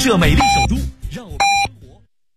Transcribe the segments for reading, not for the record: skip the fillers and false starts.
设美丽首都，让我们的生活。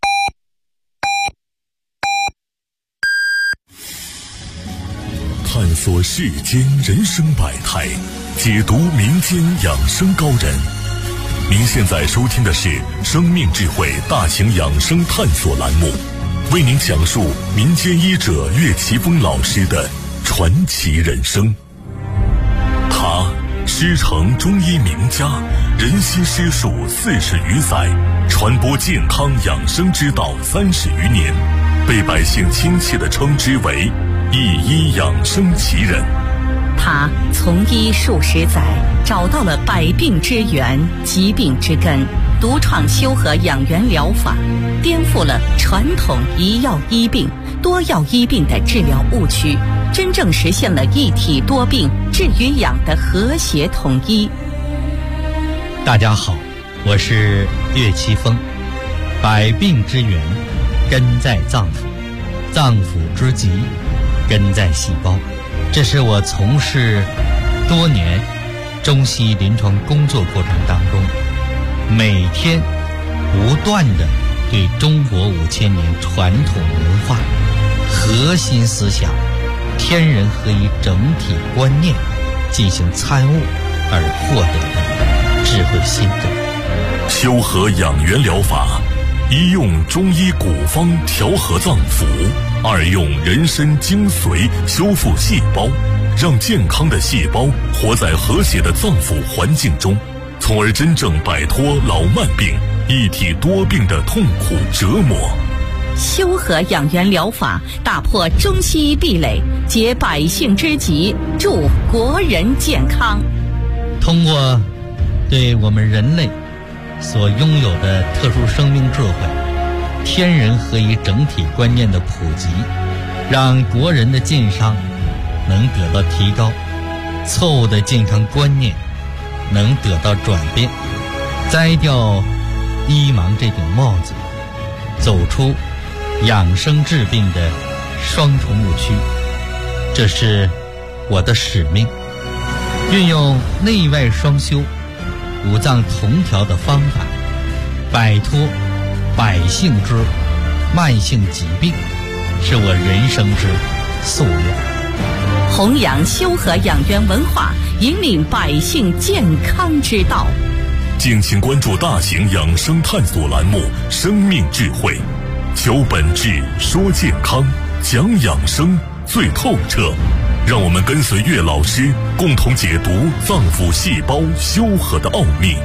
探索世间人生百态，解读民间养生高人。您现在收听的是生命智慧大型养生探索栏目，为您讲述民间医者岳奇峰老师的传奇人生。他师承中医名家，人心师术40余载，传播健康养生之道30余年，被百姓亲切地称之为一医养生奇人。 他从医数十载，找到了百病之源、疾病之根，独创修和养元疗法，颠覆了传统一药医病、多药医病的治疗误区，真正实现了一体多病、治与养的和谐统一。 大家好，我是岳奇峰。百病之源根在脏腑，脏腑之疾根在细胞。这是我从事多年中西医临床工作过程当中，每天不断地对中国5000年传统文化核心思想天人合一整体观念进行参悟而获得的智慧心得。 修和养元疗法，一用中医古方调和脏腑，二用人参精髓修复细胞，让健康的细胞活在和谐的脏腑环境中，从而真正摆脱老慢病、一体多病的痛苦折磨。 修和养元疗法打破中西医壁垒，解百姓之急，助国人健康。 通过对我们人类所拥有的特殊生命智慧、天人合一整体观念的普及，让国人的健康能得到提高，错误的健康观念能得到转变，摘掉医盲这顶帽子，走出养生治病的双重误区。这是我的使命，运用内外双修、五脏同调的方法，摆脱百姓之慢性疾病，是我人生之夙愿。 弘扬修和养元文化，引领百姓健康之道。 敬请关注大型养生探索栏目《生命智慧》，求本质，说健康，讲养生最透彻。让我们跟随岳老师，共同解读脏腑细胞修和的奥秘。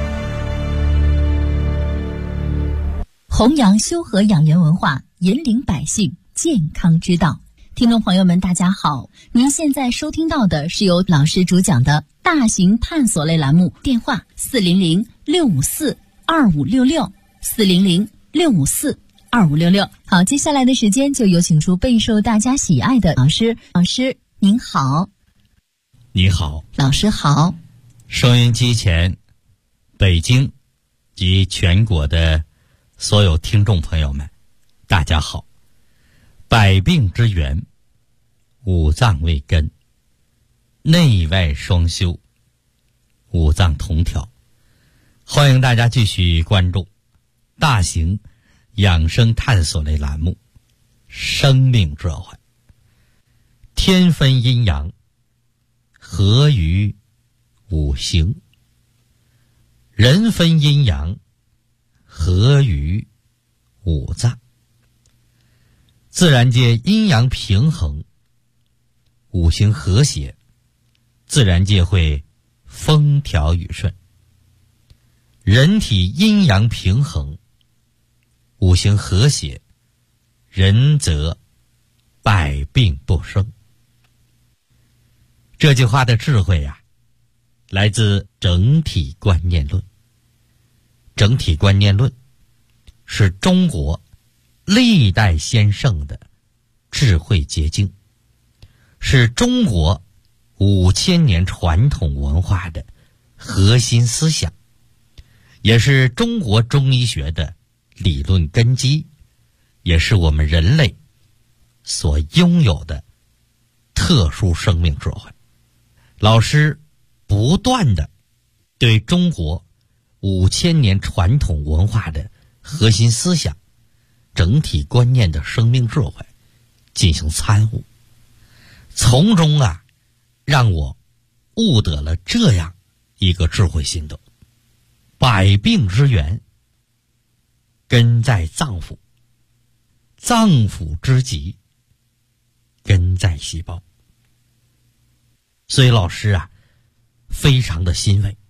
弘扬修和养元文化，引领百姓健康之道。听众朋友们，大家好，您现在收听到的是由老师主讲的大型探索类栏目，电话400-654-2566，400-654-2566。好，接下来的时间就有请出备受大家喜爱的老师。老师您好。 你好。 老师好。 收音机前北京及全国的所有听众朋友们，大家好。百病之源，五脏为根，内外双修，五脏同调。欢迎大家继续关注大型养生探索类栏目《生命智慧》。天分阴阳，合于五行；人分阴阳，合于五脏。自然界阴阳平衡，五行和谐，自然界会风调雨顺。人体阴阳平衡，五行和谐，人则百病不生。这句话的智慧啊，来自整体观念论。整体观念论是中国历代先圣的智慧结晶，是中国5000年传统文化的核心思想，也是中国中医学的理论根基，也是我们人类所拥有的特殊生命智慧。老师不断地对中国 5000年传统文化的核心思想、整体观念的生命智慧进行参悟，从中让我悟得了这样一个智慧心得：百病之源根在脏腑，脏腑之疾根在细胞。所以老师非常的欣慰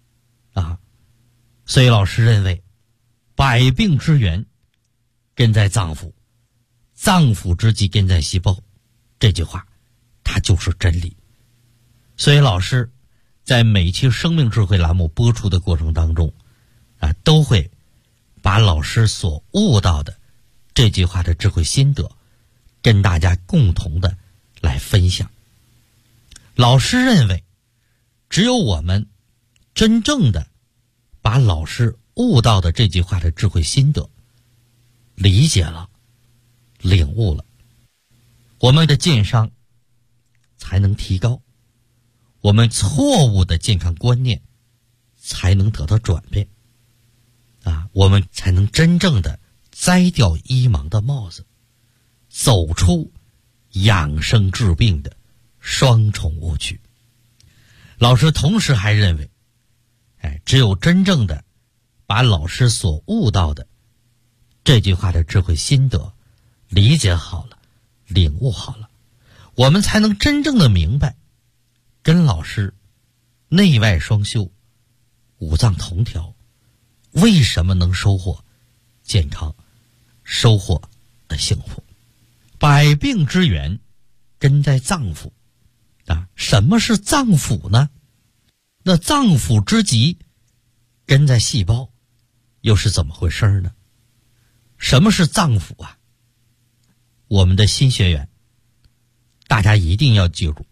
所以老师认为百病之源根在脏腑，脏腑之疾根在细胞，这句话它就是真理。所以老师在每期生命智慧栏目播出的过程当中都会把老师所悟到的这句话的智慧心得跟大家共同的来分享。老师认为，只有我们真正的把老师悟到的这句话的智慧心得理解了、领悟了，我们的健商才能提高，我们错误的健康观念才能得到转变我们才能真正的摘掉医盲的帽子，走出养生治病的双重误区。老师同时还认为，只有真正的把老师所悟到的这句话的智慧心得理解好了、领悟好了，我们才能真正的明白，跟老师内外双修、五脏同调，为什么能收获健康、收获幸福。百病之源根在脏腑什么是脏腑呢？那脏腑之疾根在细胞，又是怎么回事呢？什么是脏腑我们的新学员大家一定要记住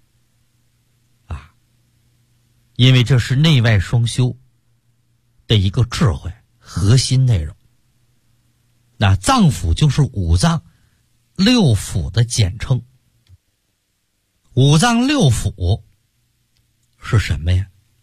因为这是内外双修的一个智慧核心内容。那脏腑就是五脏六腑的简称。五脏六腑是什么呀？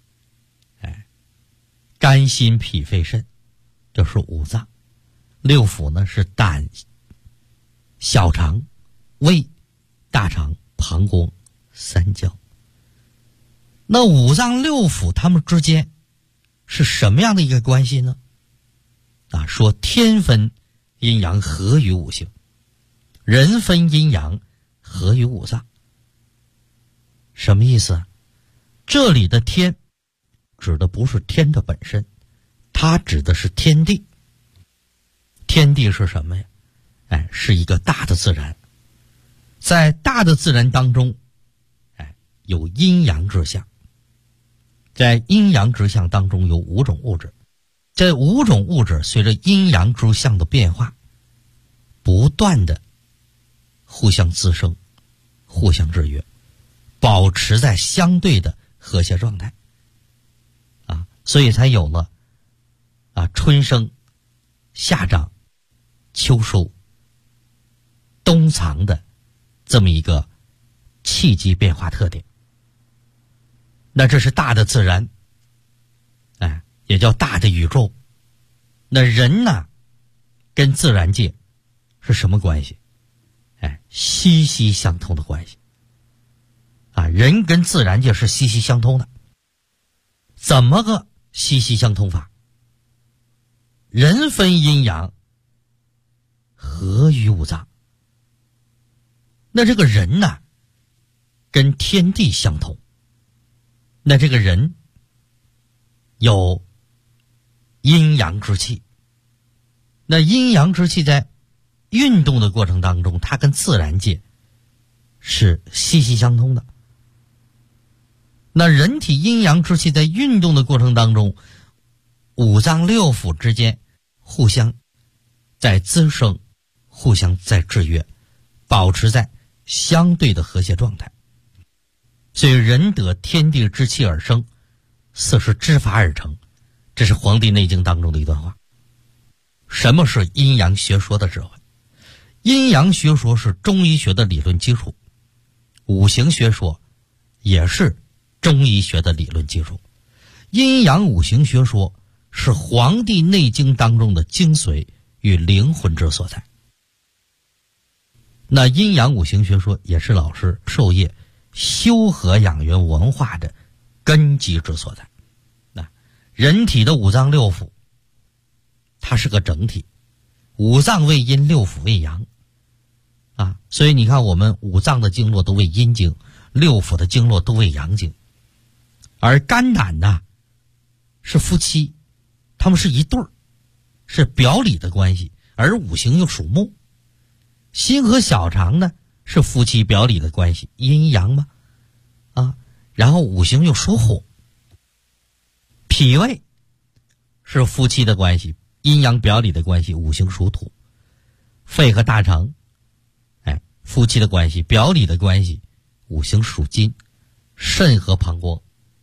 肝心脾肺肾，这是五脏。六腑呢是胆、小肠、胃、大肠、膀胱、三焦。那五脏六腑它们之间是什么样的一个关系呢？说天分阴阳合于五行，人分阴阳合于五脏。什么意思这里的天指的不是天的本身，它指的是天地。天地是什么呀？是一个大的自然。在大的自然当中有阴阳之象，在阴阳之象当中有5种物质，这5种物质随着阴阳之象的变化不断的互相滋生、互相制约，保持在相对的和谐状态所以才有了春生、夏长、秋收、冬藏的这么一个气机变化特点。那这是大的自然也叫大的宇宙。那人呢跟自然界是什么关系？息息相通的关系人跟自然界是息息相通的。怎么个息息相通法？人分阴阳合于五脏。那这个人呢跟天地相通，那这个人有阴阳之气，那阴阳之气在运动的过程当中，它跟自然界是息息相通的。那人体阴阳之气在运动的过程当中，五脏六腑之间互相在滋生，互相在制约，保持在相对的和谐状态。所以人得天地之气而生，色是之法而成，这是《黄帝内经》当中的一段话。什么是阴阳学说的智慧？阴阳学说是中医学的理论基础，五行学说也是中医学的理论基础。阴阳五行学说是《黄帝内经》当中的精髓与灵魂之所在。那阴阳五行学说也是老师授业修和养元文化的根基之所在。那人体的五脏六腑，它是个整体，五脏为阴，六腑为阳啊，所以你看我们五脏的经络都为阴经，六腑的经络都为阳经。而肝胆呢是夫妻，他们是一对儿，是表里的关系，而五行又属木。心和小肠呢是夫妻表里的关系，阴阳嘛啊，然后五行又属火。脾胃是夫妻的关系，阴阳表里的关系，五行属土。肺和大肠夫妻的关系，表里的关系，五行属金。肾和膀胱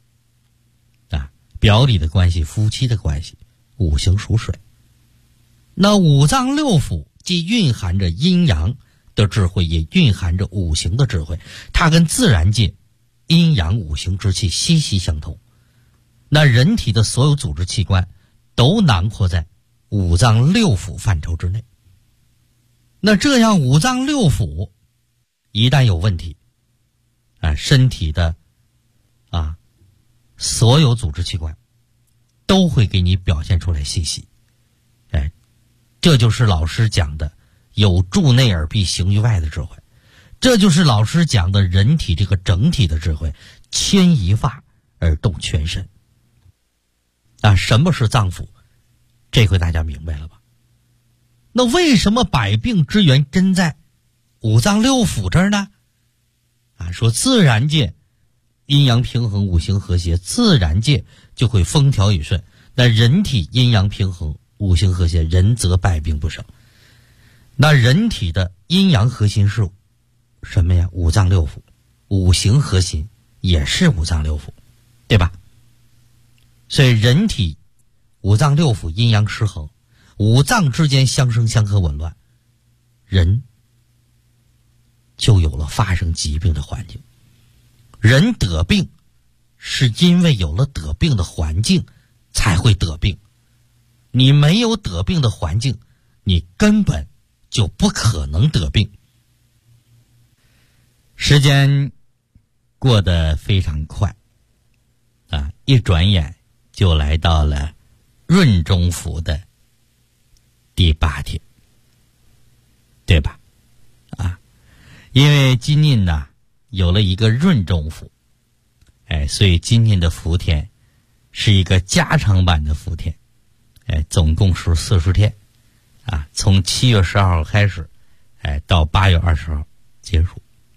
表里的关系，夫妻的关系，五行属水。那五脏六腑既蕴含着阴阳的智慧，也蕴含着五行的智慧，它跟自然界阴阳五行之气息息相通。那人体的所有组织器官都囊括在五脏六腑范畴之内。那这样五脏六腑一旦有问题身体的所有组织器官都会给你表现出来信息。这就是老师讲的有助内而必行于外的智慧，这就是老师讲的人体这个整体的智慧，牵一发而动全身。什么是脏腑？这回大家明白了吧？那为什么百病之源真在五脏六腑这儿呢？说自然界阴阳平衡，五行和谐，自然界就会风调雨顺。那人体阴阳平衡，五行和谐，人则百病不生。那人体的阴阳核心是什么呀？五脏六腑。五行核心也是五脏六腑，对吧？所以人体五脏六腑阴阳失衡，五脏之间相生相克紊乱，人就有了发生疾病的环境。人得病是因为有了得病的环境才会得病，你没有得病的环境，你根本就不可能得病。时间过得非常快一转眼就来到了闰中府的第8天，对吧？因为今年呢有了一个闰中府，所以今年的伏天是一个加长版的伏天，总共是40天，从7月12号开始，到8月20号结束。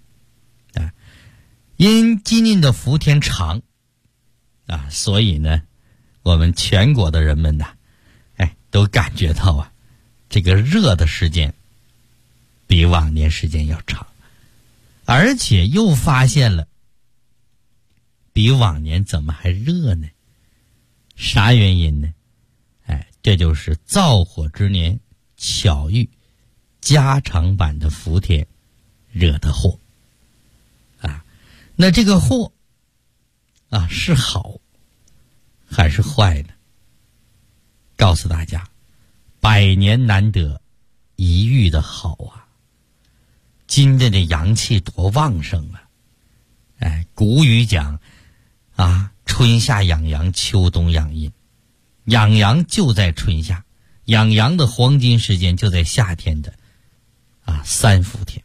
因今年的伏天长，所以呢，我们全国的人们呢，都感觉到这个热的时间比往年时间要长，而且又发现了比往年怎么还热呢？啥原因呢？这就是燥火之年巧遇加长版的伏天惹的祸那这个祸是好还是坏呢？告诉大家，100年难得一遇的好今天的阳气多旺盛古语讲春夏养阳，秋冬养阴，养阳就在春夏，养阳的黄金时间就在夏天的3伏天。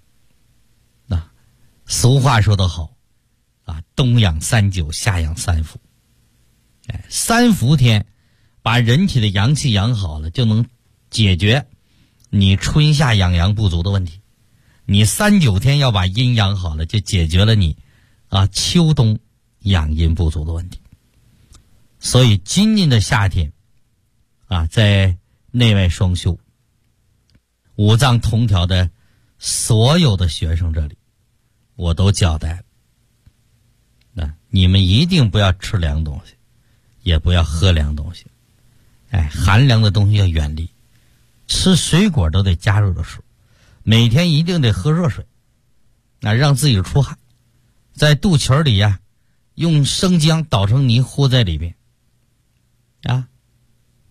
俗话说得好冬养3九，夏养3伏。3伏天把人体的阳气养好了，就能解决你春夏养阳不足的问题。你3、9天要把阴养好了，就解决了你秋冬养阴不足的问题。所以今年的夏天在内外双修五脏同调的所有的学生这里，我都交代了，你们一定不要吃凉东西，也不要喝凉东西，寒凉的东西要远离，吃水果都得加热的水，每天一定得喝热水，让自己出汗，在肚脐里用生姜捣成泥和在里边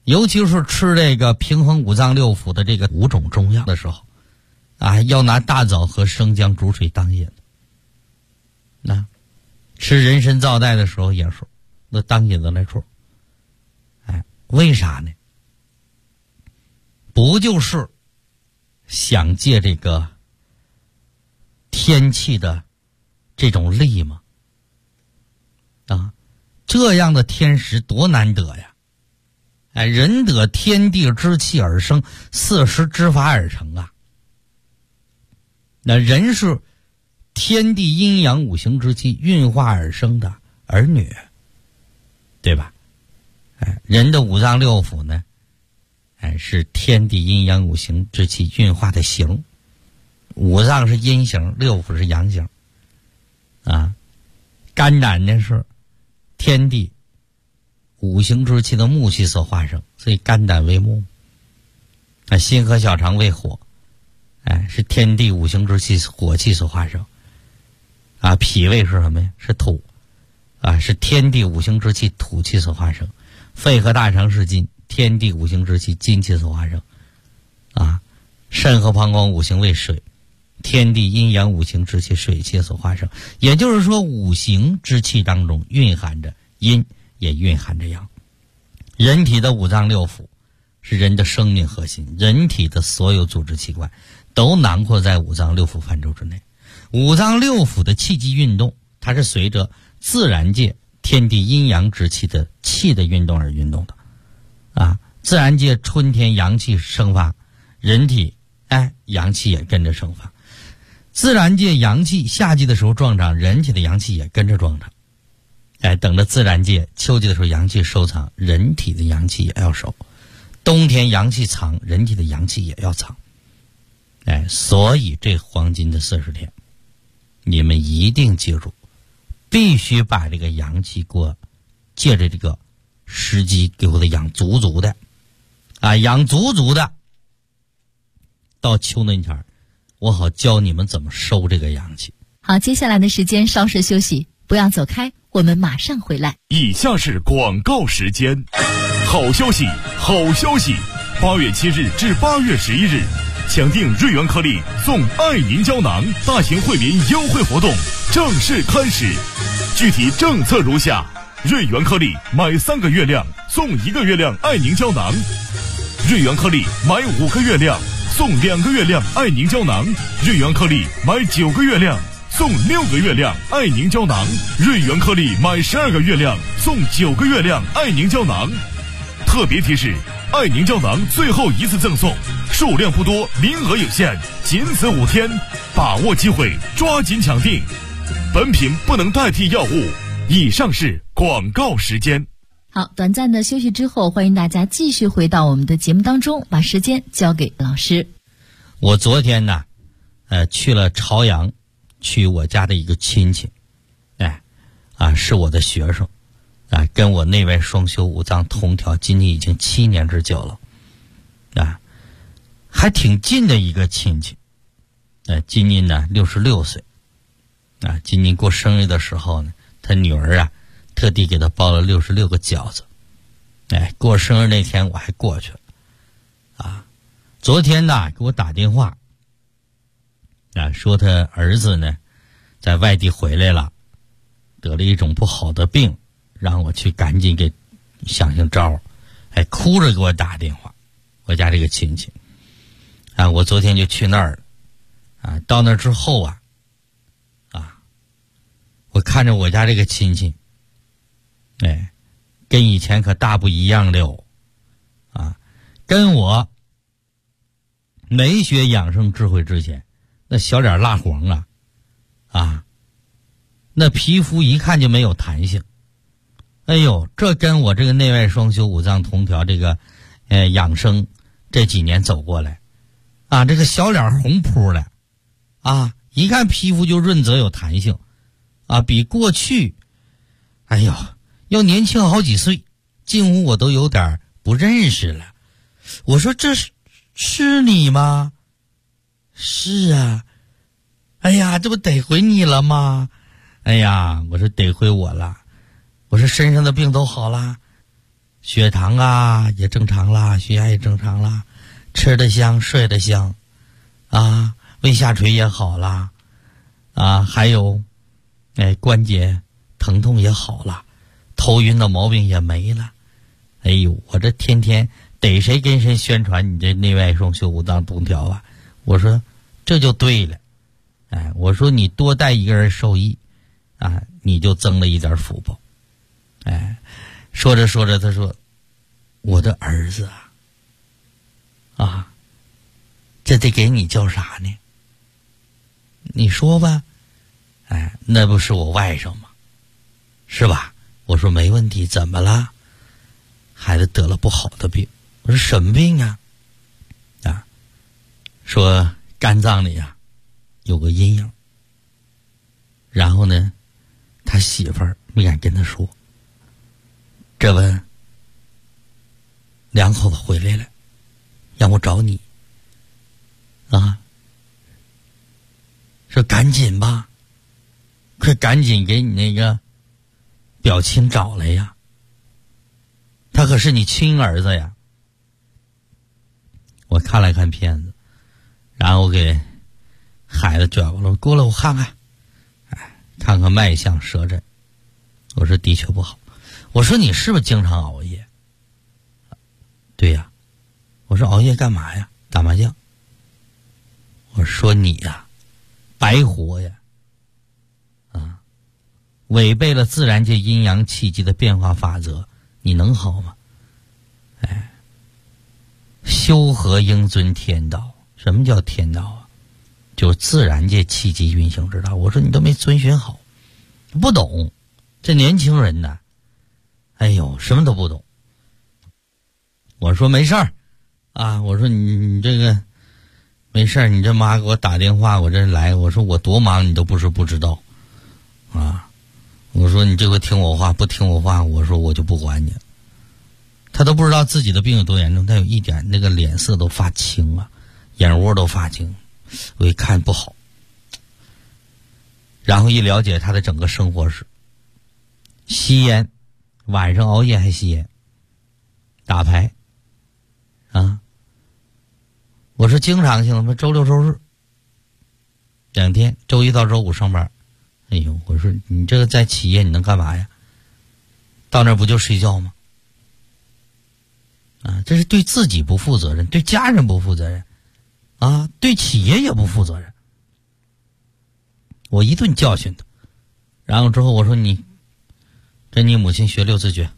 尤其是吃这个平衡五脏六腑的这个5种中药的时候，要拿大枣和生姜煮水当饮。那吃人参皂带的时候也是，那当饮子来处。为啥呢？不就是想借这个天气的这种力吗？这样的天时多难得呀！人得天地之气而生，4时之法而成啊。那人是天地阴阳5行之气运化而生的儿女，对吧？人的五脏六腑呢，是天地阴阳5行之气运化的形。五脏是阴形，六腑是阳形。肝胆呢是天地5行之气的木气所化生，所以肝胆为木。心和小肠为火，是天地5行之气火气所化生。脾胃是什么呀？是土，是天地5行之气土气所化生。肺和大肠是金，天地5行之气金气所化生。肾和膀胱5行为水，天地阴阳5行之气水气所化生。也就是说，5行之气当中蕴含着阴，也蕴含着阳。人体的五脏六腑是人的生命核心，人体的所有组织器官都囊括在五脏六腑范畴之内。五脏六腑的气机运动，它是随着自然界天地阴阳之气的气的运动而运动的。自然界春天阳气生发，人体阳气也跟着生发。自然界阳气夏季的时候壮长，人体的阳气也跟着壮长。等着自然界秋季的时候阳气收藏，人体的阳气也要收。冬天阳气藏，人体的阳气也要藏。所以这黄金的40天，你们一定记住，必须把这个阳气给我借着这个时机给我的养足足的，养足足的。到秋那前，我好教你们怎么收这个阳气。 好，接下来的时间稍事休息，不要走开，我们马上回来。 以下是广告时间。好消息，好消息！8月7日至8月11日，抢订瑞元颗粒送爱凝胶囊大型惠民优惠活动正式开始。具体政策如下：瑞元颗粒买3个月亮送1个月亮爱凝胶囊，瑞元颗粒买5个月亮送2个月亮爱凝胶囊，瑞元颗粒买9个月亮送6个月亮爱凝胶囊，瑞元颗粒买12个月亮送9个月亮爱凝胶囊。特别提示，爱凝胶囊最后一次赠送，数量不多，名额有限，仅此5天，把握机会，抓紧抢订。本品不能代替药物。以上是广告时间。 好，短暂的休息之后，欢迎大家继续回到我们的节目当中，把时间交给老师。 我昨天呢，去了朝阳，去我家的一个亲戚，是我的学生，跟我内外双修五脏同调，今年已经7年之久了，还挺近的一个亲戚，今年呢66岁，今年过生日的时候呢，他女儿特地给他包了66个饺子，过生日那天我还过去了，昨天呢给我打电话，说他儿子呢在外地回来了，得了一种不好的病，让我去赶紧给想想招，哭着给我打电话。我家这个亲戚，我昨天就去那儿了，到那儿之后我看着我家这个亲戚，跟以前可大不一样了，跟我没学养生智慧之前，那小脸蜡黄那皮肤一看就没有弹性。哎呦，这跟我这个内外双修五脏同调这个养生这几年走过来这个小脸红扑的一看皮肤就润泽有弹性比过去要年轻好几岁，近乎我都有点不认识了。我说这是你吗？是啊。哎呀，这不得回你了吗？哎呀，我说得回我了。我说身上的病都好了， 血糖啊也正常啦，血压也正常啦，吃得香，睡得香，啊，胃下垂也好啦，啊，还有，关节疼痛也好了，头晕的毛病也没了。哎呦，我这天天逮谁跟谁宣传你这内外双修五脏同调啊！我说这就对了，我说你多带一个人受益，啊，你就增了一点福报。说着说着，他说：“我的儿子啊，这得给你叫啥呢？你说吧。”那不是我外甥吗？是吧？我说没问题，怎么了？孩子得了不好的病。我说什么病啊？说肝脏里有个阴影。然后呢，他媳妇儿没敢跟他说。这不两口子回来了，让我找你说赶紧吧，快赶紧给你那个表亲找来呀，他可是你亲儿子呀。我看了看片子，然后我给孩子转过来，过来我看看，看看脉象舌诊。我说的确不好。我说你是不是经常熬夜？对呀。我说熬夜干嘛呀？打麻将。我说你呀，白活呀，违背了自然界阴阳气机的变化法则，你能好吗？修和应遵天道。什么叫天道啊？就是自然界气机运行之道。我说你都没遵循好，不懂。这年轻人呢，哎呦，什么都不懂。我说没事儿我说你这个没事儿，你这妈给我打电话，我这来，我说我多忙你都不是不知道我说你这回听我话，不听我话，我说我就不管你了。他都不知道自己的病有多严重，他有一点那个脸色都发青眼窝都发青，我一看不好。然后一了解他的整个生活史，吸烟，晚上熬夜还吸烟，打牌我说经常性的，周六周日2天，周一到周五上班。哎呦，我说你这个在企业你能干嘛呀？到那儿不就睡觉吗？这是对自己不负责任，对家人不负责任对企业也不负责任。我一顿教训他，然后之后我说你跟你母亲学6字诀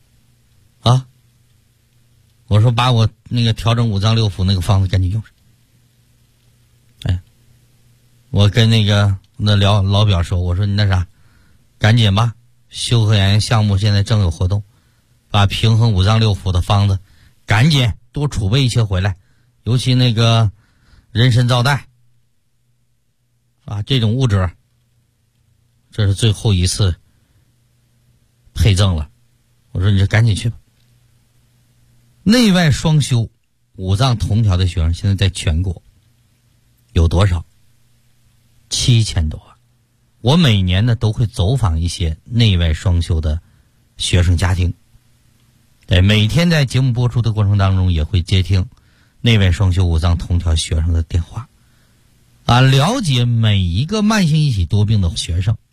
我说把我那个调整五脏六腑那个方子赶紧用上。我跟那个那老表说，我说你那啥，赶紧吧，修和养颜项目现在正有活动，把平衡五脏六腑的方子赶紧多储备一些回来，尤其那个人参皂苷这种物质，这是最后一次配赠了。我说你就赶紧去吧。内外双修五脏同调的学生现在在全国有多少？7000多万。我每年呢都会走访一些内外双修的学生家庭，每天在节目播出的过程当中也会接听内外双修五脏同调学生的电话了解每一个慢性一体多病的学生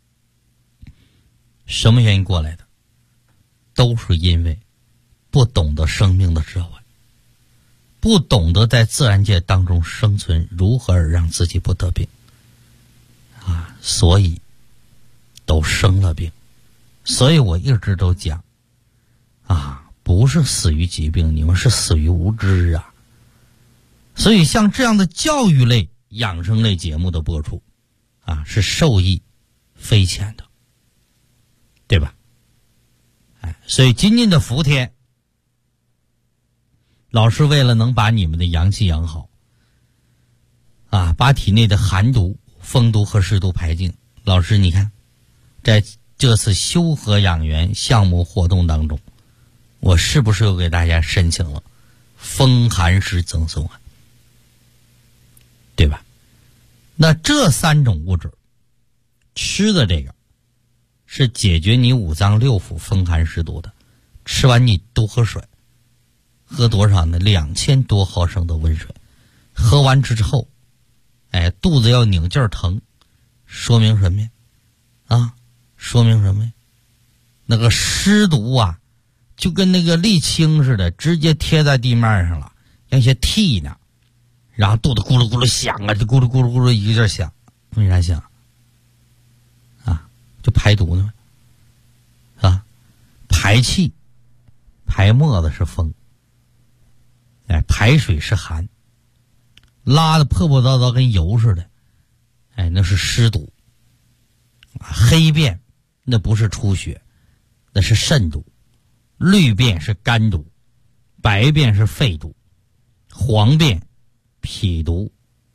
什么原因过来的，都是因为不懂得生命的智慧，不懂得在自然界当中生存，如何而让自己不得病所以都生了病。所以我一直都讲不是死于疾病，你们是死于无知所以像这样的教育类养生类节目的播出是受益匪浅的，对吧？所以今年的伏天，老师为了能把你们的阳气养好把体内的寒毒风毒和湿毒排尽，老师你看在这次修和养元项目活动当中，我是不是又给大家申请了风寒湿赠送对吧？那这3种物质吃的这个是解决你五脏六腑风寒湿毒的， 吃完你多喝水，喝多少呢？2000多毫升的温水，喝完之后，肚子要拧劲儿疼，说明什么呀？说明什么呀？那个湿毒啊，就跟那个沥青似的，直接贴在地面上了，像些涕呢，然后肚子咕噜咕噜响啊，就咕噜咕噜咕噜一个劲儿响，为啥响？就排毒呢，排气，排沫子是风，排水是寒，拉的破破糟糟跟油似的，那是湿毒。黑便那不是出血，那是肾毒，绿便是肝毒，白便是肺毒，黄便脾毒，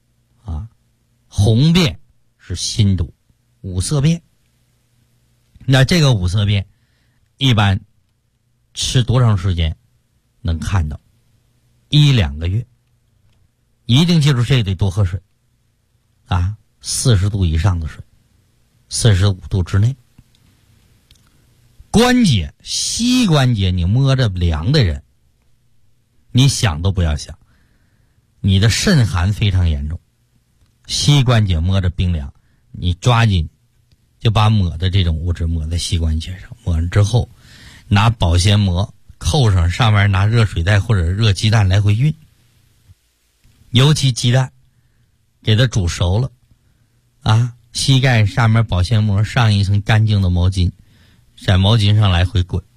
红便是心毒，五色便。那这个五色便一般吃多长时间能看到？1-2个月。一定记住这得多喝水，40度以上的水，45度之内。关节，膝关节你摸着凉的人，你想都不要想，你的肾寒非常严重。膝关节摸着冰凉，你抓紧就把抹的这种物质抹在膝关节上，抹完之后拿保鲜膜扣上，上面拿热水袋或者热鸡蛋来回熨，尤其鸡蛋给它煮熟了膝盖上面保鲜膜上一层干净的毛巾，在毛巾上来回滚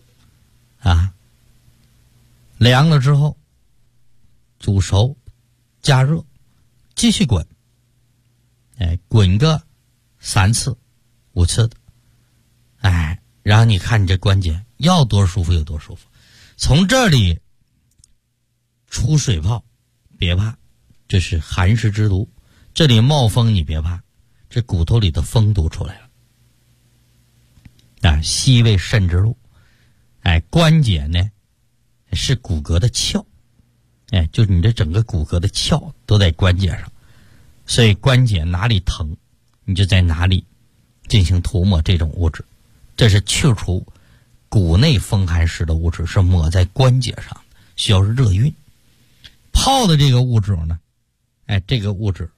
凉了之后煮熟加热继续滚，滚个3次5次的，然后你看你这关节要多舒服有多舒服。从这里出水泡别怕，这是寒湿之毒。这里冒风你别怕，这骨头里的风毒出来了。膝为肾之路，关节呢是骨骼的鞘，就是你这整个骨骼的鞘都在关节上，所以关节哪里疼你就在哪里进行涂抹这种物质，这是去除骨内风寒湿的物质，是抹在关节上的，需要热熨。泡的这个物质呢，这个物质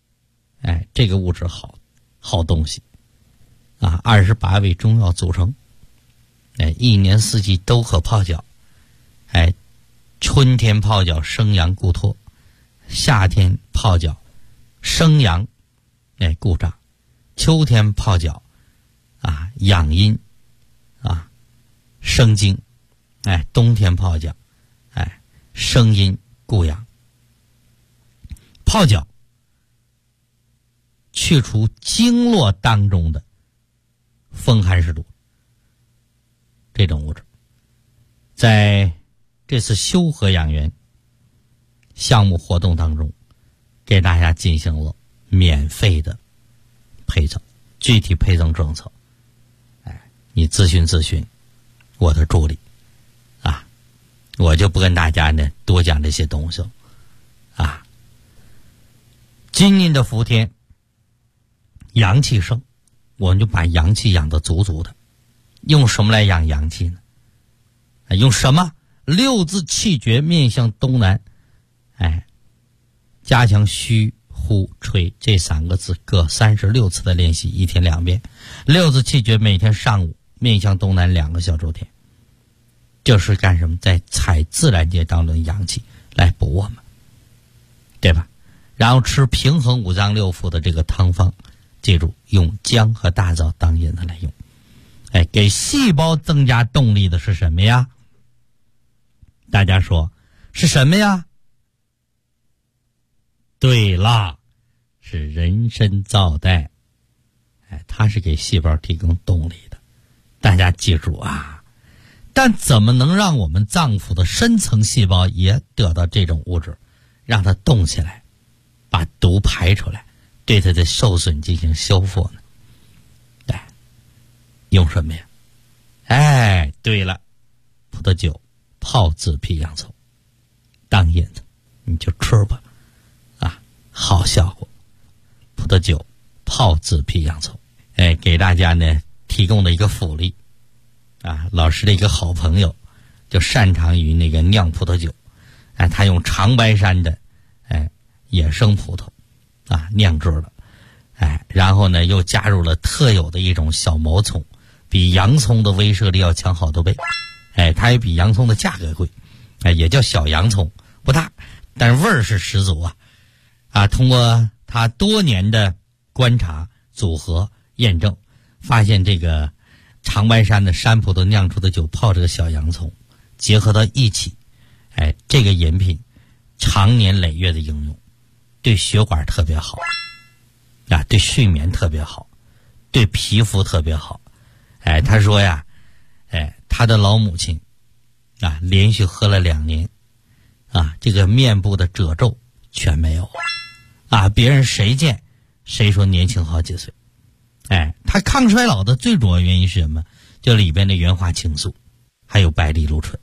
好东西28味中药组成，一年四季都可泡脚，春天泡脚生阳固脱，夏天泡脚生阳固胀，秋天泡脚养阴生精，冬天泡脚生阴固阳。泡脚去除经络当中的风寒湿毒这种物质，在这次修和养元项目活动当中给大家进行了免费的配赠，具体配赠政策你咨询我的助理我就不跟大家呢多讲这些东西了今年的伏天阳气盛，我们就把阳气养得足足的。用什么来养阳气呢？用什么？6字气诀面向东南，加强虚呼吹这3个字各36次的练习，一天2遍。6字气诀每天上午面向东南2个小周天，这是干什么？在采自然界当中的阳气来补我们，对吧？然后吃平衡5脏6腑的这个汤方，记住用姜和大枣当引子来用。给细胞增加动力的是什么呀？大家说是什么呀？对了，是人参皂苷，它是给细胞提供动力的。大家记住但怎么能让我们脏腑的深层细胞也得到这种物质，让它动起来，把毒排出来，对它的受损进行修复呢？用什么呀？对了，葡萄酒泡自皮洋葱当引子，你就吃吧好效果。葡萄酒泡自皮洋葱，给大家呢提供的一个福利老师的一个好朋友就擅长于那个酿葡萄酒。他用长白山的野生葡萄酿制了，然后呢又加入了特有的一种小毛葱，比洋葱的威慑力要强好多倍。它也比洋葱的价格贵，也叫小洋葱，不大，但味儿是十足通过他多年的观察、组合、验证，发现这个长白山的山葡萄酿出的酒泡这个小洋葱结合到一起，这个饮品常年累月的应用，对血管特别好对睡眠特别好，对皮肤特别好。他说呀，他的老母亲连续喝了2年这个面部的褶皱全没有别人谁见谁说年轻好几岁。他抗衰老的最主要原因是什么？就里边的原花青素还有白藜芦醇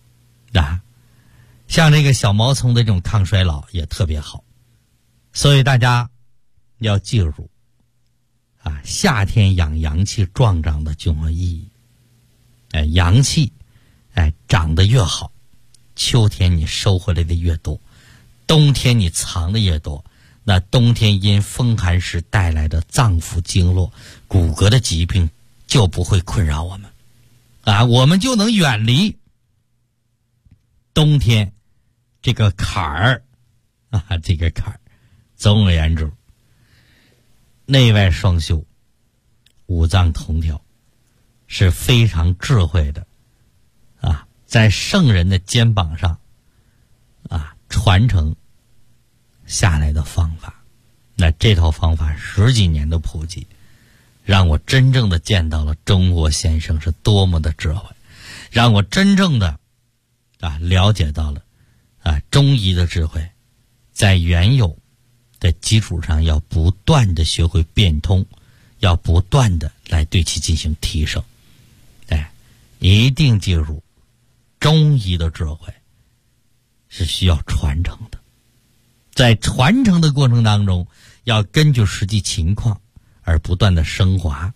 像这个小毛葱的这种抗衰老也特别好。所以大家要记住夏天养阳气壮长的重要意义。阳气长得越好，秋天你收回来的越多，冬天你藏的越多，那冬天因风寒时带来的脏腑经络、骨骼的疾病就不会困扰我们我们就能远离冬天这个坎儿这个坎儿。总而言之，内外双修，五脏同调，是非常智慧的在圣人的肩膀上传承下来的方法。那这套方法10几年的普及，让我真正的见到了中国先生是多么的智慧，让我真正的了解到了中医的智慧，在原有的基础上要不断的学会变通，要不断的来对其进行提升。一定记住，中医的智慧是需要传承的，在传承的过程当中，要根据实际情况而不断的升华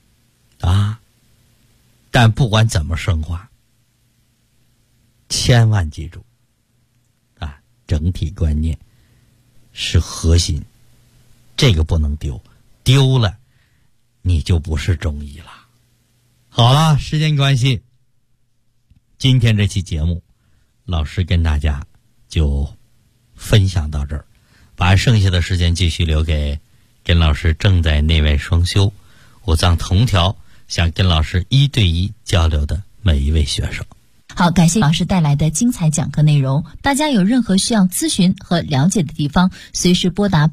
但不管怎么升华，千万记住整体观念是核心，这个不能丢，丢了你就不是中医了。好了，时间关系，今天这期节目老师跟大家就分享到这儿，把剩下的时间继续留给跟老师正在内外双修、五脏同调，想跟老师1对1交流的每一位学生。 好，感谢老师带来的精彩讲课内容。大家有任何需要咨询和了解的地方，随时拨打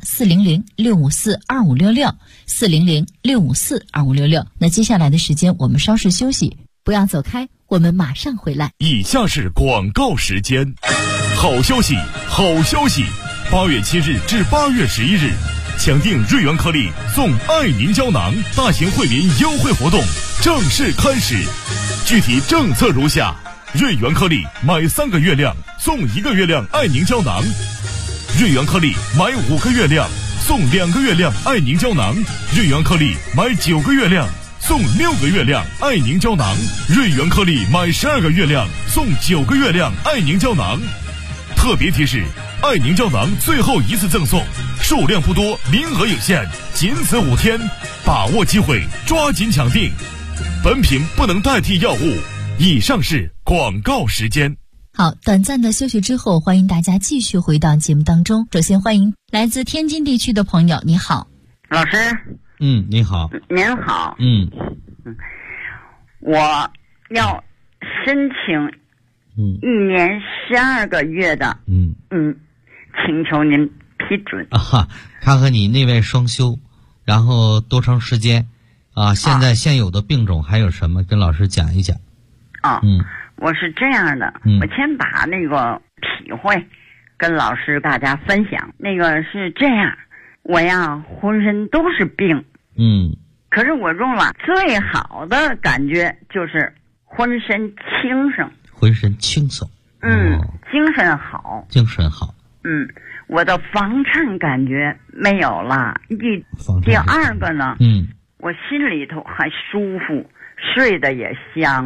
400-654-2566，400-654-2566。那接下来的时间我们稍事休息，不要走开，我们马上回来。 以下是广告时间。好消息，好消息！8月7日至8月11日，抢订瑞元颗粒送爱凝胶囊大型惠民优惠活动正式开始，具体政策如下：瑞元颗粒买3个月亮送1个月亮爱凝胶囊，瑞元颗粒买5个月亮送2个月亮爱凝胶囊，瑞元颗粒买9个月亮送6个月亮爱凝胶囊，瑞元颗粒买12个月亮送9个月亮爱凝胶囊。特别提示，爱凝胶囊最后一次赠送，数量不多，名额有限，仅此5天，把握机会，抓紧抢订。本品不能代替药物。以上是广告时间。 好，短暂的休息之后，欢迎大家继续回到节目当中。首先欢迎来自天津地区的朋友，你好。 老师。 你好。 您好。我要申请1年12个月的请求您批准。 看看你内外双修，然后多长时间现在现有的病种还有什么，跟老师讲一讲。 我是这样的，我先把那个体会跟老师大家分享。那个是这样，我呀浑身都是病，可是我用了最好的感觉就是浑身轻松， 精神好， 我的房颤感觉没有了。第二个呢，我心里头还舒服，睡得也香了。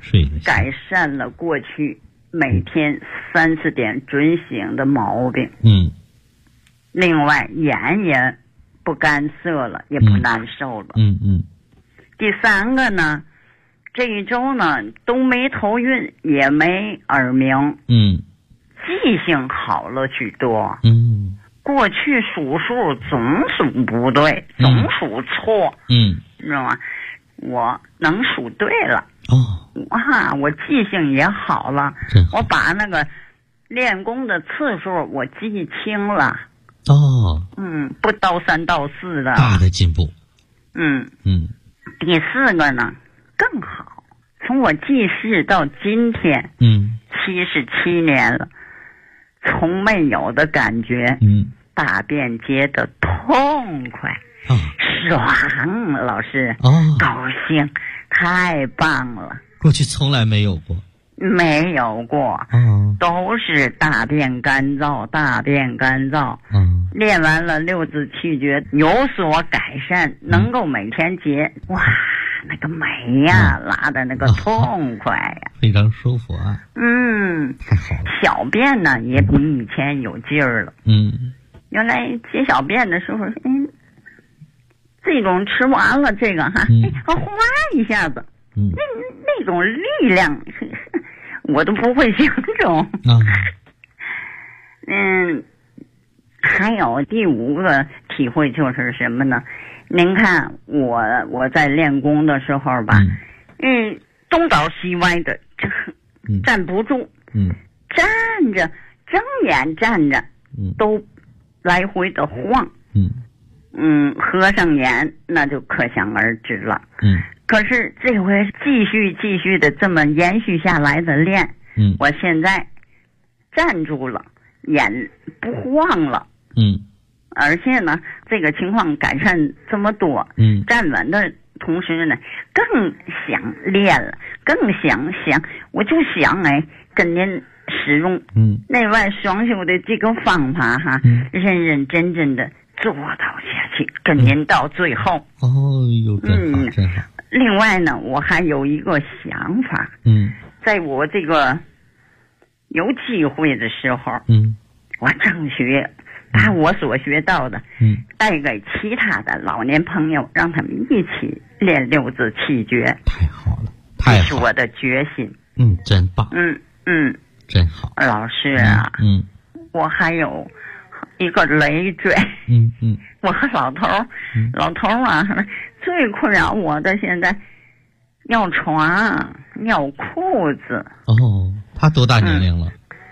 睡得香， 改善了过去每天30点准醒的毛病。另外眼也不干涩了，也不难受了。第3个呢，这一周呢都没头晕，也没耳鸣。记性好了许多。过去数数总数不对，总数错。你知道吗？我能数对了。哇，我记性也好了。我把那个练功的次数我记清了。不到3到4的， 大的进步。 第4个呢更好，从我记事到今天，77年了，从没有的感觉。大便接的痛快，爽，老师，高兴，太棒了。 过去从来没有过。 没有过。都是大便干燥，大便干燥。练完了6字气诀有所改善，能够每天接。哇，那个美呀，拉的那个痛快呀， 非常舒服啊。太好了。 小便呢也比以前有劲儿了。原来解小便的时候，这种吃完了这个哈，哗一下子，那种力量，我都不会形容。还有第5个体会就是什么呢？您看我在练功的时候吧，东倒西歪的，站不住，站着睁眼站着，都来回的晃。合上眼那就可想而知了。可是这回继续的这么延续下来的练，我现在站住了，眼不晃了。而且呢，这个情况改善这么多，站稳的同时呢，更想练了，更想，我就想跟您使用内外双修的这个方法哈，认认真真的做到下去，跟您到最后。 真好，真好。 另外呢，我还有一个想法，在我这个有机会的时候，我争取把我所学到的，带给其他的老年朋友，让他们一起练6字气诀。 太好了，太好了， 这是我的决心。 真棒。真好。 老师啊，我还有一个累赘。我和老头啊，最困扰我的现在尿床、尿裤子。 他多大年龄了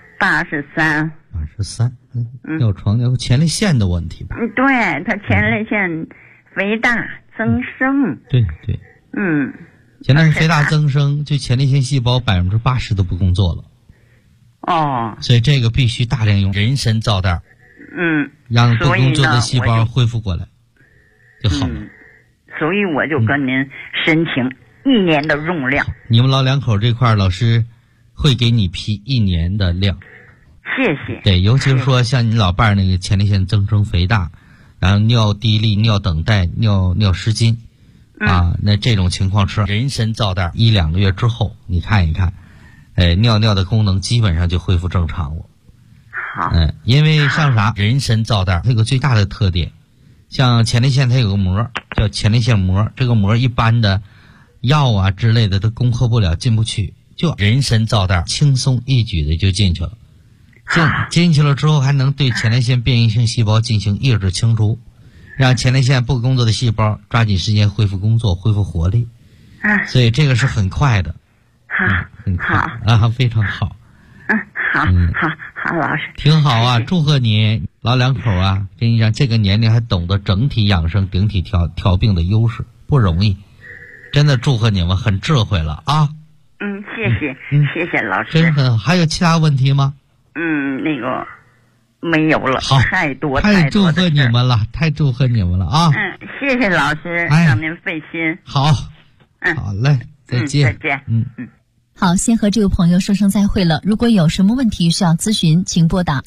？83。 尿床尿前列腺的问题吧？ 对，他前列腺肥大增生。 对。前列腺肥大增生，就前列腺细胞80%都不工作了。所以这个必须大量用人参皂袋。让不工作的细胞恢复过来就好了。 所以我就跟您申请1年的用量。 你们老两口这块，老师会给你批1年的量。 谢谢。 对，尤其是说像你老伴儿那个前列腺增生肥大，然后尿滴沥、尿等待、尿失禁那这种情况吃人参皂袋1-2个月之后，你看一看，尿的功能基本上就恢复正常了。 好。 因为像啥，人参皂袋它有个最大的特点，像前列腺它有个膜叫前列腺膜，这个膜一般的药啊之类的都攻克不了，进不去，就人参皂袋轻松一举的就进去了。进去了之后，还能对前列腺变异性细胞进行抑制清除，让前列腺不工作的细胞抓紧时间恢复工作，恢复活力。所以这个是很快的。很快非常好。好，老师。挺好啊，祝贺你老两口啊！跟你讲，这个年龄还懂得整体养生、顶体调病的优势，不容易。真的祝贺你们，很智慧了啊！ 谢谢老师。 真很好。还有其他问题吗？ 那个没有了。 好， 太多太祝贺你们了，太祝贺你们了啊！ 谢谢老师，让您费心。 好，好嘞，再见。 再见。 好，先和这位朋友说声再会了。如果有什么问题需要咨询，请拨打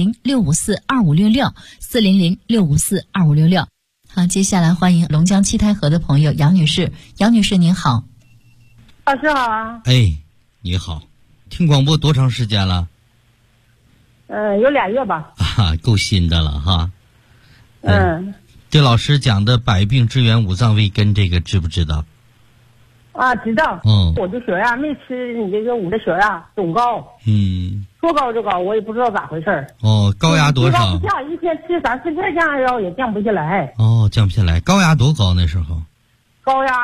400-654-2566 400-654-2566。好，接下来欢迎龙江七台河的朋友杨女士。杨女士您好。 老师好啊。 哎，你好，听广播多长时间了？ 有2月吧。 啊，够新的了哈。这老师讲的百病之源五脏未根，这个知不知道？ 啊，知道。我这血压没吃你这个我的血压总高。说高就高，我也不知道咋回事。 高压多少？ 不下，一天吃3-4片降压药也降不下来。 降不下来。高压多高那时候？ 高压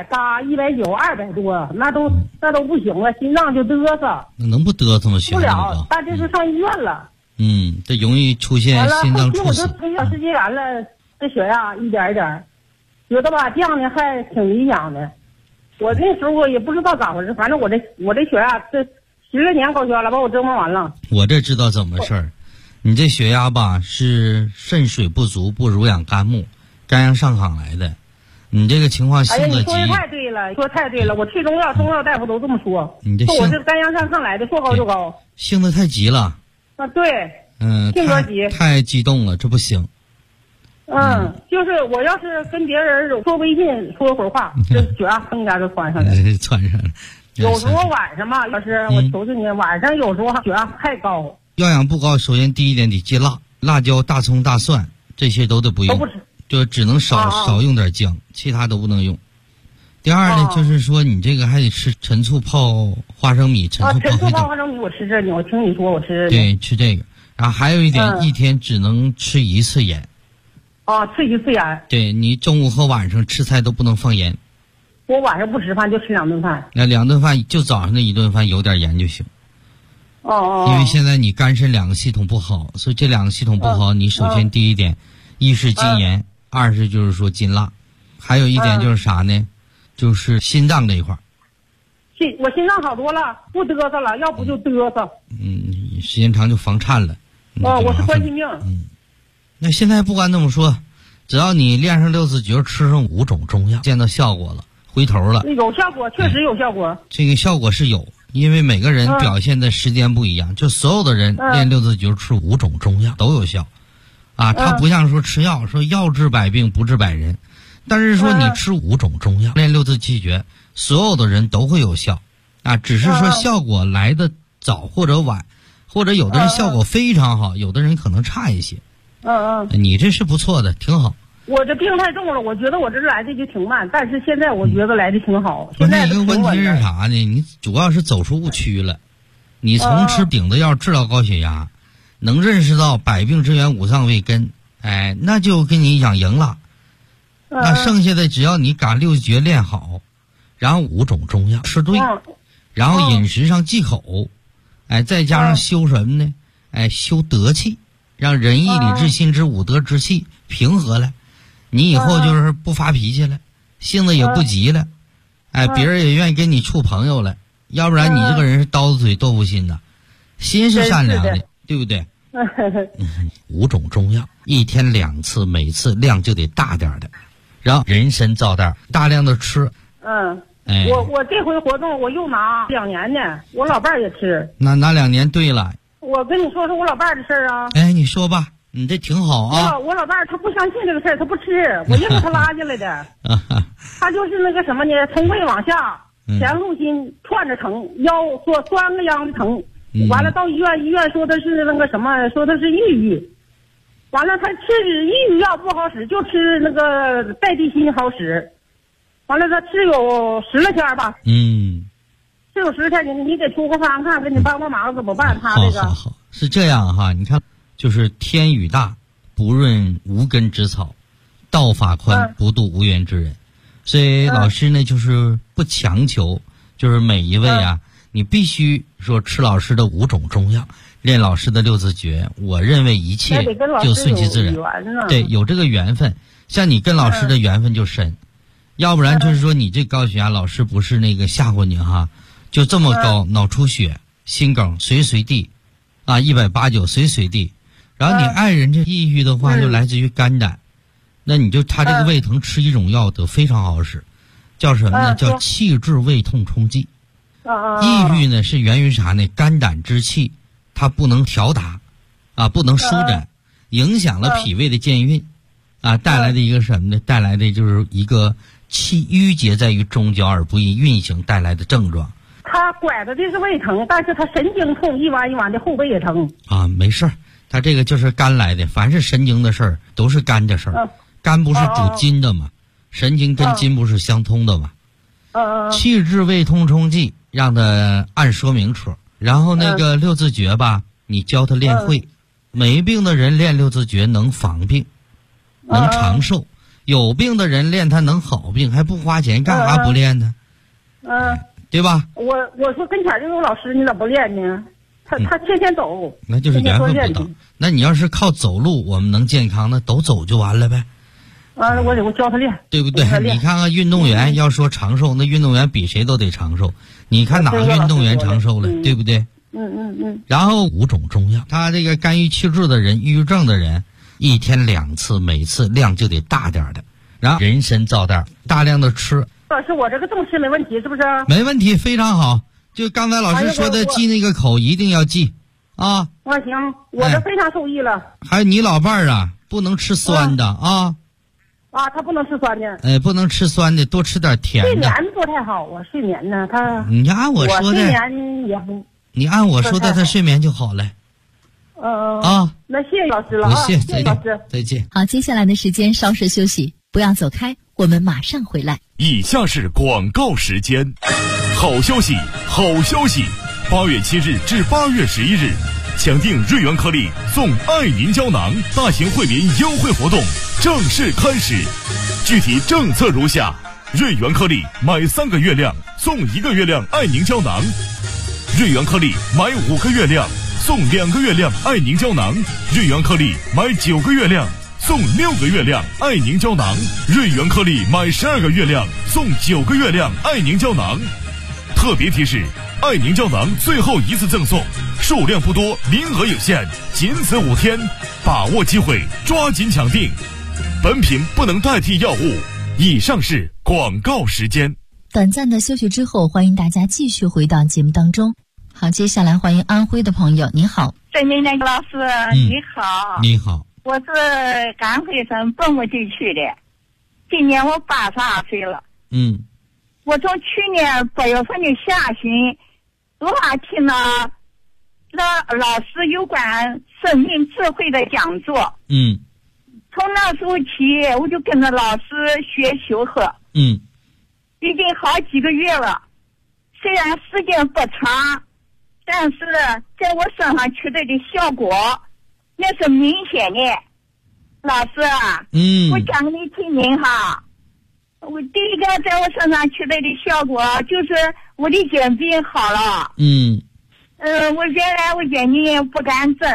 180、190、200多，那都不行了，心脏就嘚瑟。 那能不嘚瑟吗？ 不了，大这就上医院了。 这容易出现心脏猝死。 我就推小时间完了，这血压一点一点，觉得吧降的还挺理想的。我那时候也不知道咋回事，反正我这血压这10来年高血压了，把我折磨完了。我这知道怎么事儿，你这血压吧是肾水不足，不濡养肝木，肝阳上亢来的。你这个情况性子急。 你说的太对了，说太对了。我吃中药，中药大夫都这么说。说我这肝阳上亢来的，说高就高。 性子太急了。 对。性格急。 太激动了，这不行。 就是我要是跟别人说微信说会儿话，这血压砰一下就窜上来了。 窜上了。 有时候晚上嘛，老师，我求求你，晚上有时候血压太高。 药养不高，首先第一点得戒辣，辣椒、大葱、大蒜这些都得不用。 都不吃。 就只能少用点姜，其他都不能用。第二呢，就是说你这个还得吃陈醋泡花生米，陈醋泡花生米我吃这个，我听你说我吃。 对，吃这个。然后还有一点，一天只能吃1次盐。 吃1次盐。对， 你中午和晚上吃菜都不能放盐。 我晚上不吃饭，就吃2顿饭。 那2顿饭就早上那1顿饭有点盐就行。因为现在你肝肾2个系统不好，所以这2个系统不好，你首先第一点，一是禁盐。2是就是说禁辣，还有一点就是啥呢？就是心脏这一块。 我心脏好多了，不嘚瑟了，要不就嘚瑟。 时间长就房颤了。 我是冠心病。 那现在不管怎么说，只要你练上6字诀，吃上5种中药，见到效果了，回头了。 有效果，确实有效果。 这个效果是有，因为每个人表现的时间不一样，就所有的人练6字诀吃5种中药都有效。它不像说吃药，说药治百病不治百人，但是说你吃5种中药，练6字气诀，所有的人都会有效，只是说效果来的早或者晚，或者有的人效果非常好，有的人可能差一些。你这是不错的，挺好。 我这病太重了，我觉得我这来的就挺慢，但是现在我觉得来的挺好。现在一个问题是啥呢？你主要是走出误区了，你从吃顶子药治疗高血压。能认识到百病之源五脏未根，那就跟你养赢了。那剩下的只要你把6字诀练好，然后5种中药吃对，然后饮食上忌口，再加上修什么呢？修德气，让仁义礼智信之5德之气平和了，你以后就是不发脾气了，性子也不急了，别人也愿意跟你处朋友了。要不然你这个人是刀子嘴豆腐心的，心是善良的，对不对？5种中药，一天2次，每次量就得大点的，然后人参皂袋大量的吃。 我这回活动我又拿2年呢，我老伴儿也吃。 拿2年，对了。我跟你说说我老伴儿的事儿啊。 你说吧，你这挺好啊。 我老伴儿他不相信这个事儿，他不吃，我硬给他拉进来的。他就是那个什么呢，从胃往下，前后心串着疼，腰说酸个秧子疼。完了到医院说的是那个什么，说的是抑郁。完了他吃抑郁药不好使，就吃那个代地心好使。完了他吃有10来天吧。吃有10天，你给出个方案看，给你帮帮忙怎么办？他这个好是这样哈，你看就是天雨大，不润无根之草，道法宽，不渡无缘之人。所以老师呢就是不强求，就是每一位你必须说吃老师的5种中药，练老师的6字诀，我认为一切就顺其自然。对，有这个缘分，像你跟老师的缘分就深，要不然就是说你这高血压，老师不是那个吓唬你哈，就这么高，脑出血、心梗随地，189随地，然后你爱人这抑郁的话就来自于肝胆，那你就他这个胃疼吃一种药得非常好使，叫什么呢？叫气滞胃痛冲剂。抑郁呢是源于啥呢？肝胆之气它不能调达不能舒展，影响了脾胃的健运啊，带来的一个什么呢？带来的就是一个气郁结在于中焦而不易运行带来的症状。 他拐着的是胃疼，但是他神经痛，一弯一弯的后背也疼。 啊，没事儿，他这个就是肝来的，凡是神经的事儿都是肝的事儿。肝不是主筋的吗？神经跟筋不是相通的吗？气滞胃通冲剂，让他按说明处。然后那个六字诀吧，你教他练会。没病的人练六字诀能防病，能长寿。有病的人练他能好病，还不花钱，干啥不练呢？对吧？ 我说跟前就有老师，你咋不练呢？他天天走， 那就是缘分不到。那你要是靠走路我们能健康，那都走就完了呗。 我教他练， 对不对？你看看运动员，要说长寿，那运动员比谁都得长寿。你看哪个运动员长寿了，对不对？然后5种中药，他这个肝郁气滞的人、抑郁症的人，1天2次，每次量就得大点的。然后人参皂袋大量的吃。 老师，我这个正吃没问题是不是？ 没问题，非常好。就刚才老师说的，记那个口一定要记啊。 行，我这非常受益了。 还有你老伴儿啊，不能吃酸的啊。 他不能吃酸的。 不能吃酸的，多吃点甜的。 睡眠不太好啊，睡眠呢， 你按我说的。 睡眠也不。 你按我说的，他睡眠就好了。 那谢谢老师了谢谢老师，再见。 好，接下来的时间稍事休息，不要走开，我们马上回来。 以下是广告时间。好消息，好消息！8月7日至8月11日，抢订瑞元颗粒送爱凝胶囊大型惠民优惠活动正式开始。具体政策如下：瑞元颗粒买3个月亮送1个月亮爱凝胶囊；瑞元颗粒买5个月亮送2个月亮爱凝胶囊；瑞元颗粒买9个月亮送6个月亮爱凝胶囊；瑞元颗粒买12个月亮送9个月亮爱凝胶囊。特别提示：爱凝胶囊最后一次赠送，数量不多，名额有限，仅此5天，把握机会，抓紧抢订。本品不能代替药物。以上是广告时间。 短暂的休息之后，欢迎大家继续回到节目当中。好，接下来欢迎安徽的朋友，你好。 郑明那个老师，你好。 你好。 我是安徽省蚌埠地区的，今年我82岁了。我从去年8月份的下旬，罗马听了老师有关生命智慧的讲座。从那时候起，我就跟着老师学修和。已经好几个月了，虽然时间不长，但是在我身上取得的效果那是明显的。老师我讲给你听听哈。我第一个在我身上取得的效果就是我的眼病好了。我原来我眼睛不敢睁，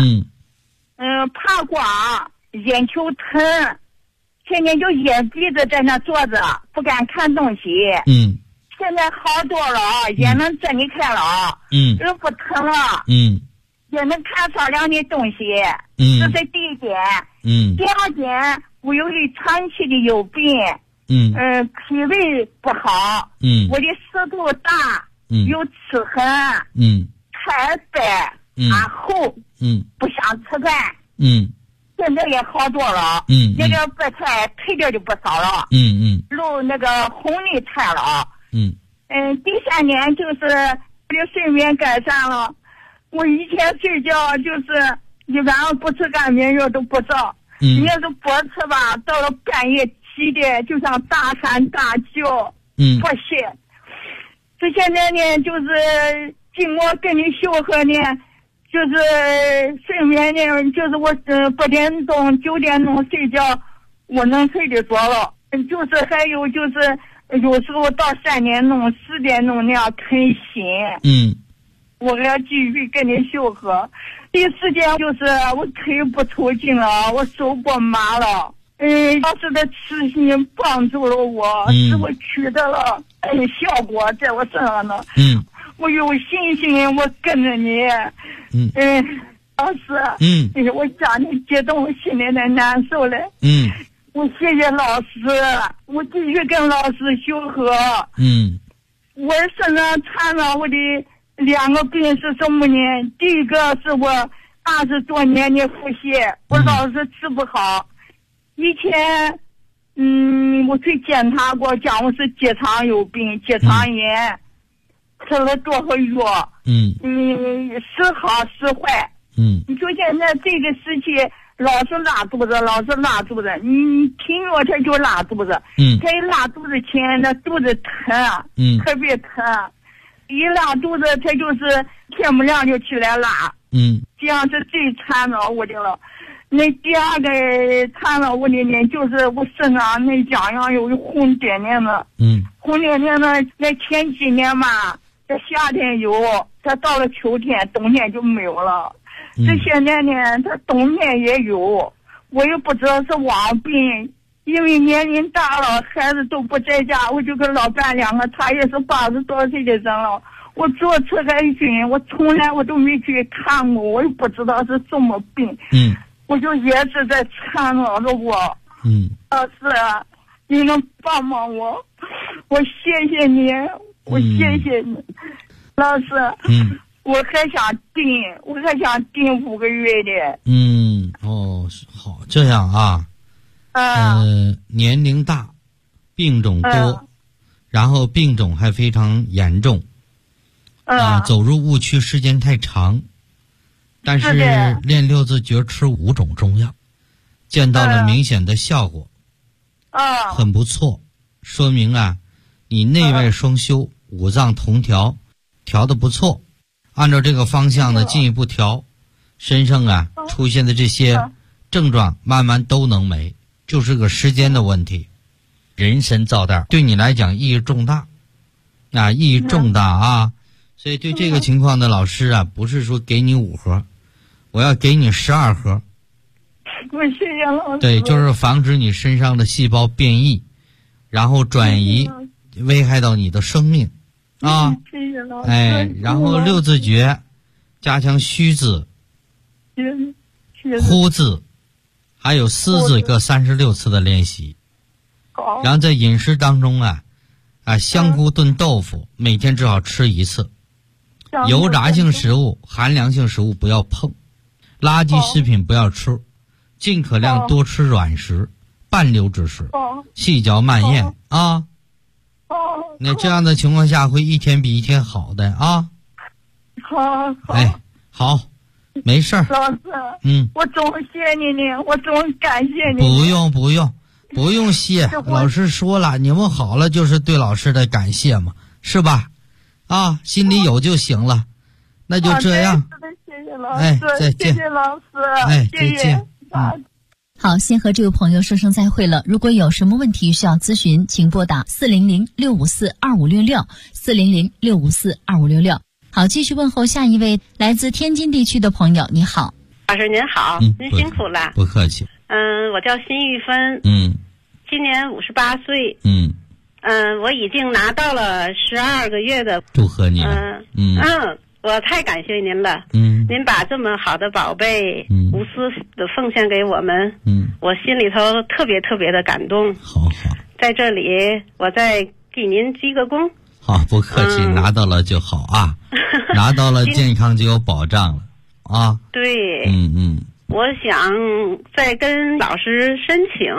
怕光，眼球疼，天天就眼闭着在那坐着，不敢看东西。现在好多了，也能睁得开了。又不疼了。也能看少量的东西。这是第一点。第二点，我由于长期的有病。脾胃不好。我的舌头大。有齿痕。苔白。厚。不想吃饭。现在也好多了。那个白菜退掉就不少了。肉那个红的菜了。第3点就是我的睡眠改善了。我以前睡觉就是一晚上不吃安眠药都不着。你要是不吃吧，到了半夜7点就像大喊大叫。不行。这现在呢，就是经过跟你修和呢，就是睡眠呢，就是我8点钟9点钟睡觉，我能睡得着了。就是还有就是有时候到3点钟4点钟那样肯醒。我还要继续跟你修和。第4点就是我腿不抽筋了，我手不麻了。老师的慈心帮助了我，使我取得了效果在我身上呢。我有信心，我跟着你。老师，我讲你激动，心里的难受了。我谢谢老师，我继续跟老师修和。我身上缠了我的2个病是什么呢？第一个是我20多年的腹泻，我老是治不好。 以前我去检查过，讲我是结肠有病，结肠炎，吃了多少药，时好时坏，你说现在这个时期老是拉肚子，你听着他就拉肚子，他一拉肚子前那肚子疼，特别疼，一拉肚子他就是天不亮就起来拉，这样是最缠着我的了。那第二个缠着我的呢，就是我身上那痒痒有红点点的，红点点的，那前几年嘛，在夏天有，它到了秋天、冬天就没有了。这现在呢，它冬天也有，我也不知道是网病，因为年龄大了，孩子都不在家，我就跟老伴两个，他也是80多岁的人了。我做赤海菌，我从来我都没去看过，我也不知道是什么病。我就也是在缠绕着我。老师，你能帮帮我？我谢谢你，我谢谢你，老师。我还想订5个月的。 好，这样啊。年龄大，病种多，然后病种还非常严重。走入误区时间太长，但是练六字诀吃5种中药，见到了明显的效果，很不错，说明啊，你内外双修，五脏同调，调得不错。按照这个方向呢，进一步调，身上啊出现的这些症状慢慢都能没，就是个时间的问题。人参皂袋对你来讲意义重大，意义重大啊。所以对这个情况的老师啊，不是说给你5盒，我要给你12盒。 我谢谢老师。 对，就是防止你身上的细胞变异，然后转移，危害到你的生命啊。 谢谢老师。 然后六字诀，加强虚字、呼字，还有思字各36次的练习。然后在饮食当中香菇炖豆腐每天至少吃1次。油炸性食物、寒凉性食物不要碰，垃圾食品不要吃，尽可量多吃软食、半流质食，细嚼慢咽啊。那这样的情况下会一天比一天好的啊。好，没事儿。 老师，我总谢你呢，我总感谢你。不用谢，老师说了，你们好了就是对老师的感谢嘛，是吧？心里有就行了，那就这样。谢谢老师，再见。谢谢老师，再见。 好，先和这位朋友说声再会了。如果有什么问题需要咨询，请拨打400-654-2566 400-654-2566。好，继续问候下一位来自天津地区的朋友。你好， 老师您好，您辛苦了。 不客气。 我叫辛玉芬。今年58岁。我已经拿到了12个月的。 祝贺你了。 我太感谢您了。您把这么好的宝贝无私的奉献给我们。我心里头特别特别的感动。 好， 在这里我再给您鞠个躬。 好，不客气。拿到了就好啊。拿到了健康就有保障了啊。 对。我想再跟老师申请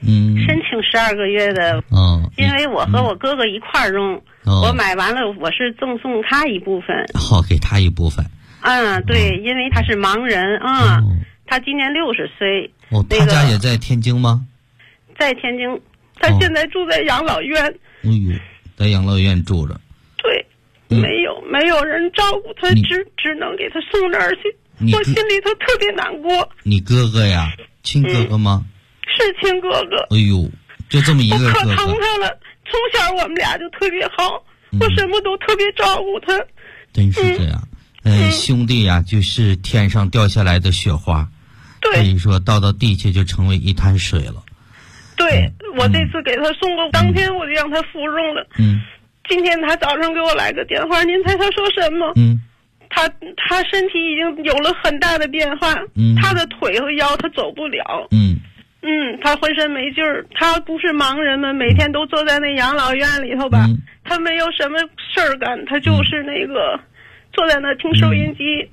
12个月的。因为我和我哥哥一块儿用。我买完了，我是赠送他一部分。 给他一部分。 对，因为他是盲人他今年60岁。 他家也在天津吗？ 在天津，他现在住在养老院。 在养老院住着。 对，没有人照顾他，只能给他送这儿去。我心里头特别难过。你哥哥呀，亲哥哥吗？ 是亲哥哥。 就这么一个哥哥。 我可疼他了，从小我们俩就特别好，我什么都特别照顾他。 真是这样。兄弟呀，就是天上掉下来的雪花。 对。 可以说到地去就成为一滩水了。 对，我这次给他送过，当天我就让他服用了。今天他早上给我来个电话，您猜他说什么？他身体已经有了很大的变化。他的腿和腰他走不了。他浑身没劲儿。他不是盲人们，每天都坐在那养老院里头吧。他没有什么事儿干，他就是那个坐在那听收音机。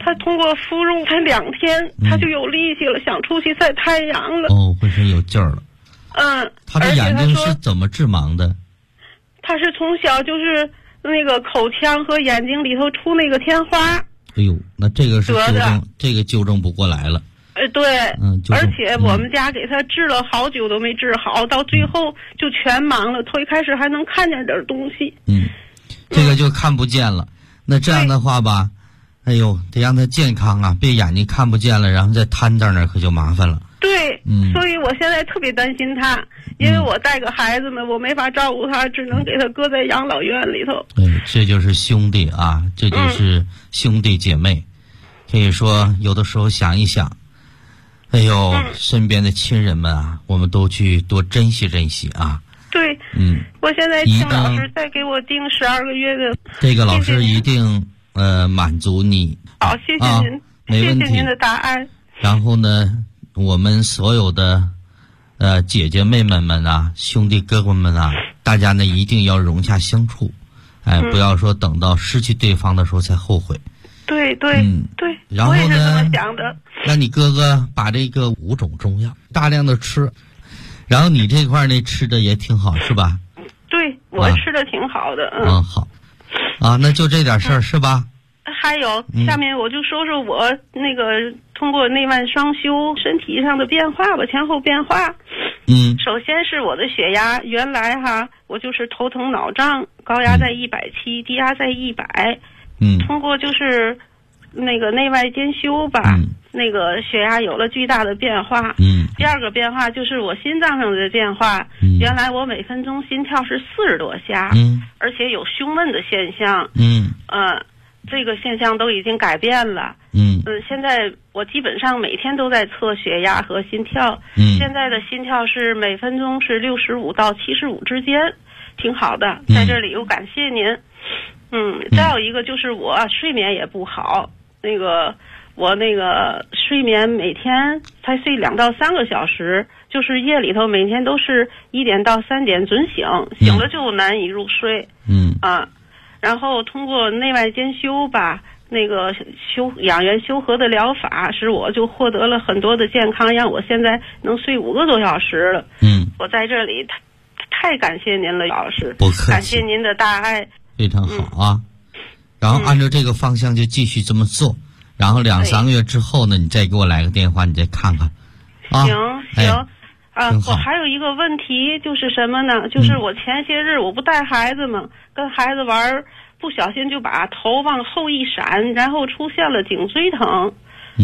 他通过服用才2天，他就有力气了，想出去晒太阳了。 哦，浑身有劲儿了。他的眼睛是怎么致盲的？ 他是从小就是那个口腔和眼睛里头出那个天花。 哎呦，那这个是纠正不过来了。 对，而且我们家给他治了好久都没治好，到最后就全盲了。头一开始还能看见点东西， 这个就看不见了。那这样的话吧，哎呦，得让他健康啊，别眼睛看不见了，然后再瘫在那儿可就麻烦了。 对，所以我现在特别担心他，因为我带个孩子们，我没法照顾他，只能给他搁在养老院里头。 这就是兄弟啊，这就是兄弟姐妹。可以说有的时候想一想，哎呦，身边的亲人们啊，我们都去多珍惜珍惜啊。 对，我现在请老师再给我定12个月的。 这个老师一定满足你。 好，谢谢您， 没问题， 谢谢您的答案。 然后呢，我们所有的姐姐妹妹们啊，兄弟哥哥们啊，大家呢一定要融洽相处，不要说等到失去对方的时候才后悔。 对， 然后呢， 我也是这么想的。 那你哥哥把这个5种中药大量的吃，然后你这块呢吃的也挺好，是吧？ 对，我吃的挺好的。 好啊，那就这点事儿，是吧？ 还有，下面我就说说我那个通过内外双修身体上的变化吧，前后变化。首先是我的血压，原来我就是头疼脑胀，高压在170，低压在100。通过就是那个内外兼修吧，那个血压有了巨大的变化。第二个变化就是我心脏上的变化，原来我每分钟心跳是40多下，而且有胸闷的现象。这个现象都已经改变了。现在我基本上每天都在测血压和心跳。现在的心跳是每分钟是65到75之间，挺好的。在这里又感谢您。再有一个就是我睡眠也不好，我那个睡眠每天才睡2到3个小时，就是夜里头每天都是1点到3点准醒，醒了就难以入睡。然后通过内外兼修吧，那个养元修和的疗法，使我就获得了很多的健康，让我现在能睡5个多小时了。我在这里太感谢您了，老师， 不客气， 感谢您的大爱， 非常好啊。然后按照这个方向就继续这么做，然后2、3个月之后呢，你再给我来个电话，你再看看。 行。我还有一个问题就是什么呢？就是我前些日我不带孩子嘛，跟孩子玩，不小心就把头往后一闪，然后出现了颈椎疼。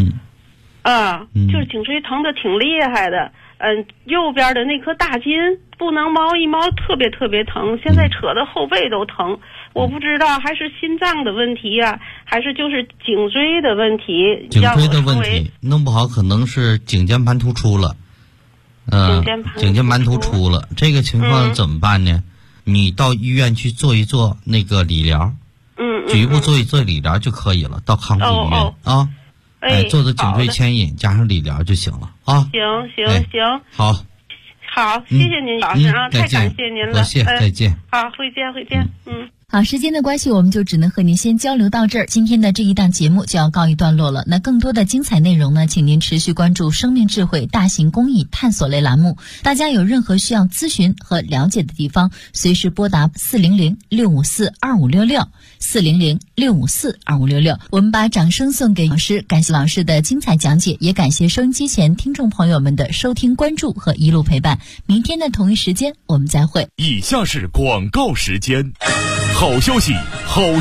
就是颈椎疼的挺厉害的。右边的那颗大筋不能猫一猫，特别特别疼，现在扯的后背都疼。我不知道还是心脏的问题啊，还是就是颈椎的问题。 颈椎的问题弄不好可能是颈间盘突出了。颈间盘突出了，这个情况怎么办呢？你到医院去做一做那个理疗，局部做一做理疗就可以了，到康复医院啊。做的颈椎牵引加上理疗就行了啊。 行，好，谢谢您老师啊，太感谢您了， 再见。 好，会见。 好，时间的关系，我们就只能和您先交流到这儿。今天的这一档节目就要告一段落了。那更多的精彩内容呢，请您持续关注生命智慧大型公益探索类栏目。大家有任何需要咨询和了解的地方，随时拨打400-654-2566 400-654-2566。我们把掌声送给老师，感谢老师的精彩讲解，也感谢收音机前听众朋友们的收听关注和一路陪伴。明天的同一时间我们再会。 以下是广告时间。好消息，好